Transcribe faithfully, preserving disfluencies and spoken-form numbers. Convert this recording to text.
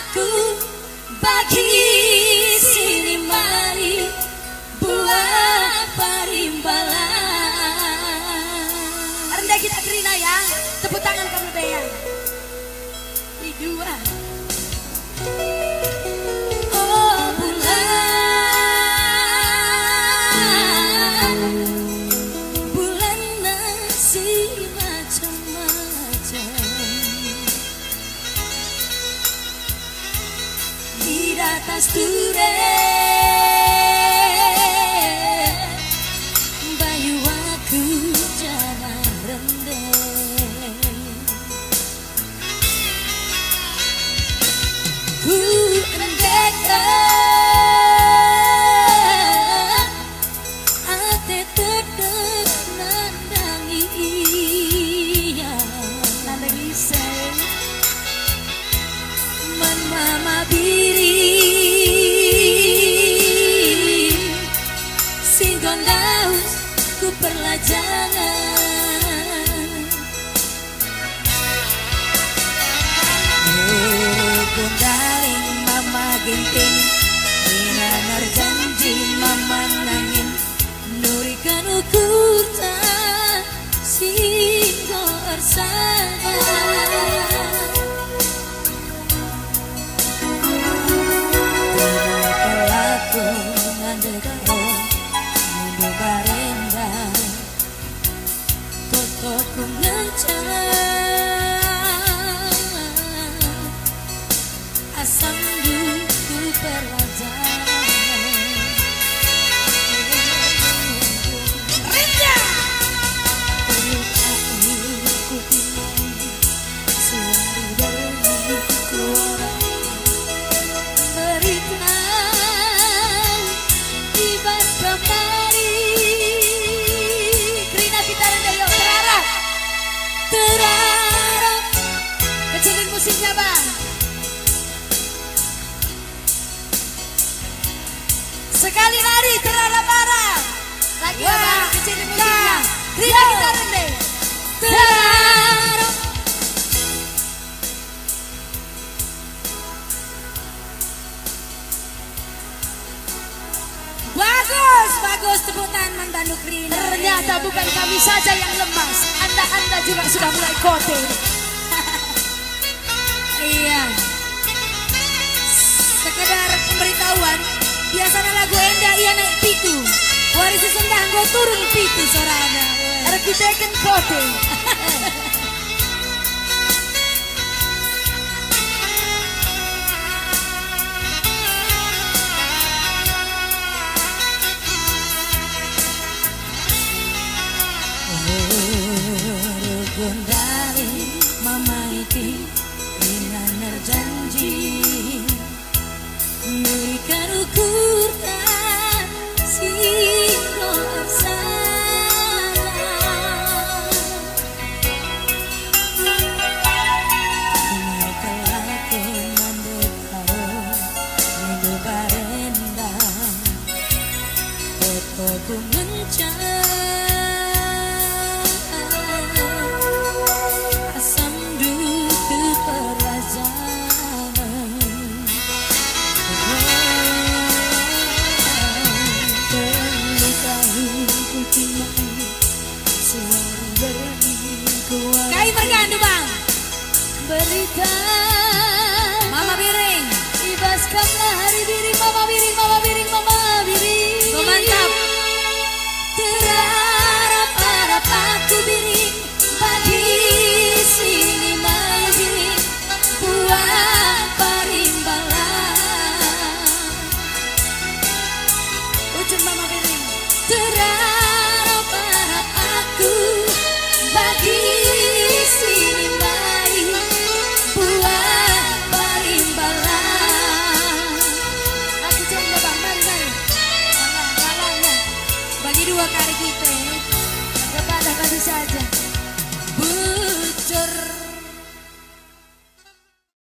aku bagi sini mari buat parimbalan. Rendah kita Krina ya, tepuk tangan kamu Bea. Di dua. Oh bulan, bulan nasi macam-macam di atas duren, bayu aku jangan rendeng. Ku endekkan ate tetep nandangi iya nandangi say man mama biri singgon daus ku perlajanan kundaling mama genting ina narjanji mama nangin nurikan ukur tak singgo ersana pelaku ngandekaro mundu barenda totoku ngencang asam duku perlajanan Rinda ku timang suari dari kuara berikan ibas kemari Krina kita rendah yuk terarap terarap kecilin musiknya bang. Sekali lari terarap-arap lagi ya bang, kecilin musiknya Krina kita rendah terarap. Bagus, bagus tepuk tangan Mantandu Krina. Ternyata bukan kami saja yang lemas, Anda-anda juga sudah mulai kote. Iya. Sekedar pemberitahuan, biasanya lagu Enda iya naik pitu. Warisi sendang gue turun pitu sorana. Arkiteken kote. Gondari mama iki dengan nerjanji nurikan ukur tak singgo sana kumai kelaku mandekaro minggu barenda fotoku mencari Kai bergandu bang berita mama biring ibaskanlah hari biring mama biring mama biring mama biring so mantap terarap-arap aku biring bagi sini mai biring buat parimbalan ujung mama biring terarap-arap aku bagi sini mari buat parimbalan. Aku coba bang, mari mari. Kalang, kalangnya bagi dua kali kita kepada kasih saja.